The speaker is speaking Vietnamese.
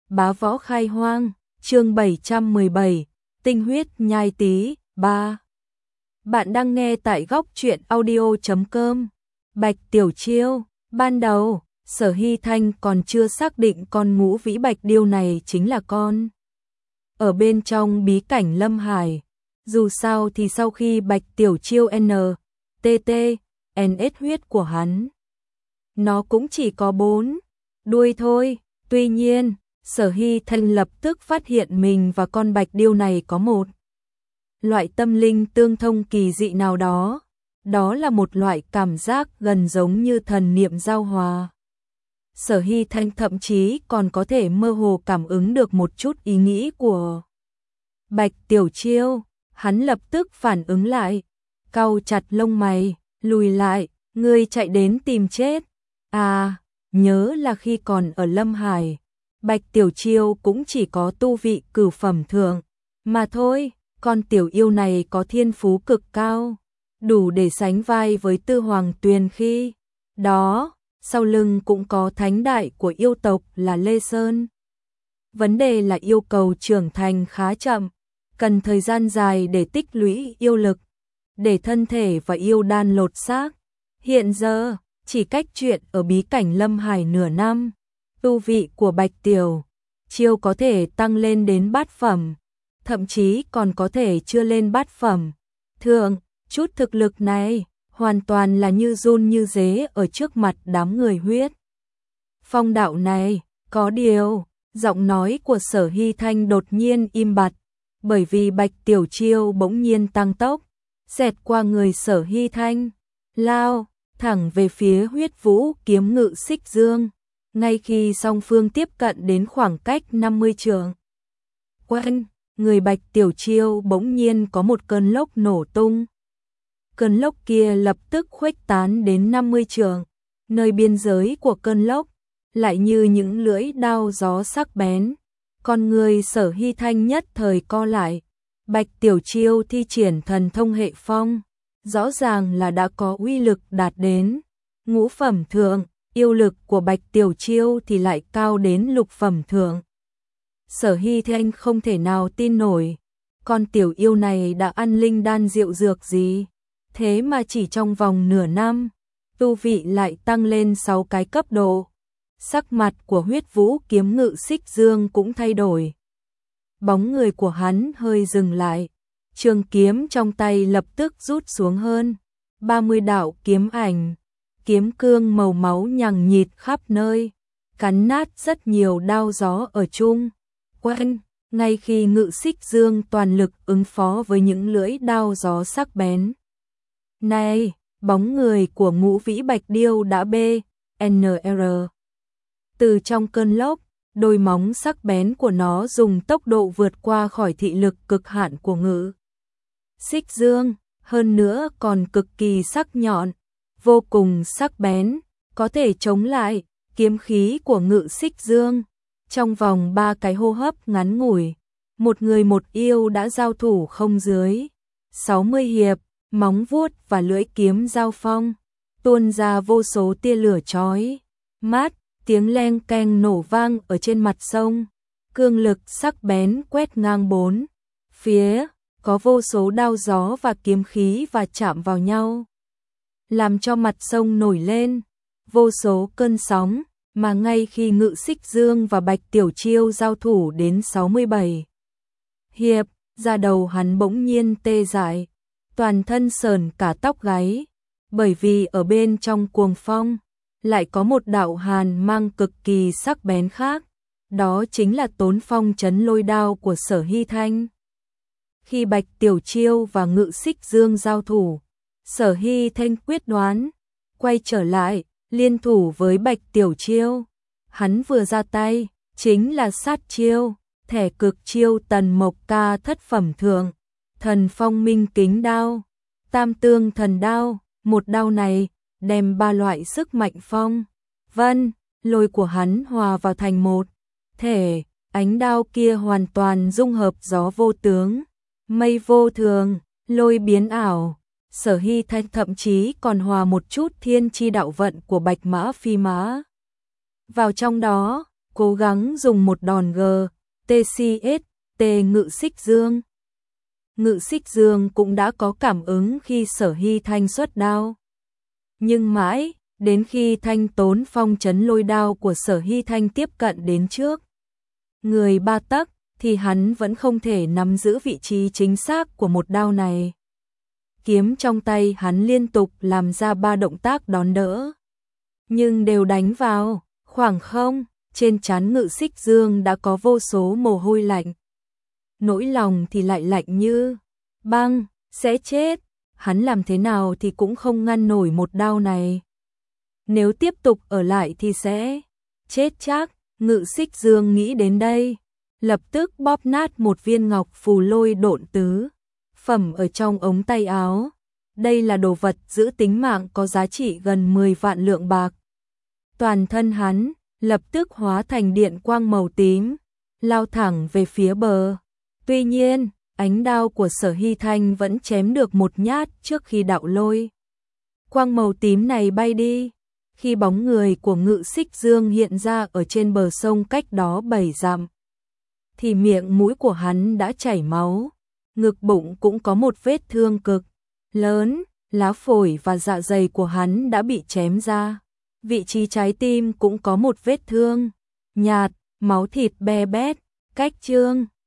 Bá võ khai hoang, chương 717, tinh huyết nhai tí, 3. Bạn đang nghe tại góc truyện audio.com. Bạch Tiểu Chiêu, ban đầu, Sở Hy Thanh còn chưa xác định con Ngũ Vĩ Bạch Điêu này chính là con. Ở bên trong bí cảnh Lâm Hải, dù sao thì sau khi Bạch Tiểu Chiêu NTT huyết của hắn, nó cũng chỉ có 4 đuôi thôi. Tuy nhiên, Sở Hy Thanh lập tức phát hiện mình và con Bạch Điêu này có một loại tâm linh tương thông kỳ dị nào đó. Đó là một loại cảm giác gần giống như thần niệm giao hòa. Sở Hy Thanh thậm chí còn có thể mơ hồ cảm ứng được một chút ý nghĩ của Bạch Tiểu Chiêu. Hắn lập tức phản ứng lại, cau chặt lông mày, lùi lại, ngươi chạy đến tìm chết. À, nhớ là khi còn ở Lâm Hải, Bạch Tiểu Chiêu cũng chỉ có tu vị cửu phẩm thượng mà thôi. Con tiểu yêu này có thiên phú cực cao, đủ để sánh vai với Tư Hoàng Tuyền khi đó, sau lưng cũng có thánh đại của yêu tộc là Lê Sơn. Vấn đề là yêu cầu trưởng thành khá chậm, cần thời gian dài để tích lũy yêu lực, để thân thể và yêu đan lột xác. Hiện giờ, chỉ cách chuyện ở bí cảnh Lâm Hải nửa năm, tu vị của Bạch Tiểu Chiêu có thể tăng lên đến bát phẩm, thậm chí còn có thể chưa lên bát phẩm thượng. Chút thực lực này hoàn toàn là như run như dế ở trước mặt đám người huyết phong đạo này. Có điều, giọng nói của Sở Hy Thanh đột nhiên im bặt, bởi vì Bạch Tiểu Chiêu bỗng nhiên tăng tốc, xẹt qua người Sở Hy Thanh, lao thẳng về phía Huyết Vũ kiếm ngự xích dương. Ngay khi song phương tiếp cận đến khoảng cách 50 trượng, quanh người Bạch Tiểu Chiêu bỗng nhiên có một cơn lốc nổ tung. Cơn lốc kia lập tức khuếch tán đến 50 trượng, nơi biên giới của cơn lốc lại như những lưỡi đao gió sắc bén. Con người Sở Hy Thanh nhất thời co lại. Bạch Tiểu Chiêu thi triển thần thông hệ phong, rõ ràng là đã có uy lực đạt đến ngũ phẩm thượng, yêu lực của Bạch Tiểu Chiêu thì lại cao đến lục phẩm thượng. Sở Hy Thanh không thể nào tin nổi, con tiểu yêu này đã ăn linh đan diệu dược gì, thế mà chỉ trong vòng nửa năm, tu vị lại tăng lên 6 cái cấp độ. Sắc mặt của Huyết Vũ kiếm ngự xích dương cũng thay đổi. Bóng người của hắn hơi dừng lại, trường kiếm trong tay lập tức rút xuống hơn 30 đạo kiếm ảnh, kiếm cương màu máu nhằng nhịt khắp nơi, cắn nát rất nhiều đao gió ở chung quanh. Ngay khi ngự xích dương toàn lực ứng phó với những lưỡi đao gió sắc bén này, bóng người của Ngũ Vĩ Bạch Điêu đã BNR từ trong cơn lốc. Đôi móng sắc bén của nó dùng tốc độ vượt qua khỏi thị lực cực hạn của ngự xích dương, hơn nữa còn cực kỳ sắc nhọn, vô cùng sắc bén, có thể chống lại kiếm khí của ngự xích dương. Trong vòng 3 cái hô hấp ngắn ngủi, một người một yêu đã giao thủ không dưới 60 hiệp, móng vuốt và lưỡi kiếm giao phong, tuôn ra vô số tia lửa chói mắt, tiếng leng keng nổ vang ở trên mặt sông, cương lực sắc bén quét ngang bốn phía, có vô số đao gió và kiếm khí và chạm vào nhau, làm cho mặt sông nổi lên vô số cơn sóng. Mà ngay khi ngự xích dương và Bạch Tiểu Chiêu giao thủ đến 67 hiệp, da đầu hắn bỗng nhiên tê dại, toàn thân sờn cả tóc gáy, bởi vì ở bên trong cuồng phong lại có một đạo hàn mang cực kỳ sắc bén khác, đó chính là Tốn Phong Chấn Lôi Đao của Sở Hy Thanh. Khi Bạch Tiểu Chiêu và ngự xích dương giao thủ, Sở Hy Thanh quyết đoán quay trở lại, liên thủ với Bạch Tiểu Chiêu. Hắn vừa ra tay, chính là sát chiêu, thẻ cực chiêu Tần Mộc Ca thất phẩm thượng, Thần Phong Minh Kính Đao, Tam Tương Thần Đao. Một đao này đem 3 loại sức mạnh phong, vân, lôi của hắn hòa vào thành một thể. Ánh đao kia hoàn toàn dung hợp gió vô tướng, mây vô thường, lôi biến ảo. Sở Hy Thanh thậm chí còn hòa một chút thiên chi đạo vận của Bạch Mã Phi Mã vào trong đó, cố gắng dùng một đòn GTCST Ngự Xích Dương. Ngự Xích Dương cũng đã có cảm ứng khi Sở Hy Thanh xuất đao. Nhưng mãi, đến khi thanh tốn phong trấn lôi đao của Sở Hy Thanh tiếp cận đến trước người 3 tấc, thì hắn vẫn không thể nắm giữ vị trí chính xác của một đao này. Kiếm trong tay hắn liên tục làm ra 3 động tác đón đỡ, nhưng đều đánh vào khoảng không. Trên trán Ngự Xích Dương đã có vô số mồ hôi lạnh. Nỗi lòng thì lại lạnh như băng, sẽ chết. Hắn làm thế nào thì cũng không ngăn nổi một đao này. Nếu tiếp tục ở lại thì sẽ chết chắc. Ngự Xích Dương nghĩ đến đây, lập tức bóp nát một viên ngọc phù lôi độn tứ phẩm ở trong ống tay áo. Đây là đồ vật giữ tính mạng có giá trị gần 10 vạn lượng bạc. Toàn thân hắn lập tức hóa thành điện quang màu tím, lao thẳng về phía bờ. Tuy nhiên, ánh đao của Sở Hy Thanh vẫn chém được một nhát trước khi đạo lôi quang màu tím này bay đi. Khi bóng người của Ngự Xích Dương hiện ra ở trên bờ sông cách đó 7 dặm, thì miệng mũi của hắn đã chảy máu, ngực bụng cũng có một vết thương cực lớn, lá phổi và dạ dày của hắn đã bị chém ra. Vị trí trái tim cũng có một vết thương nhạt, máu thịt be bét, cách chương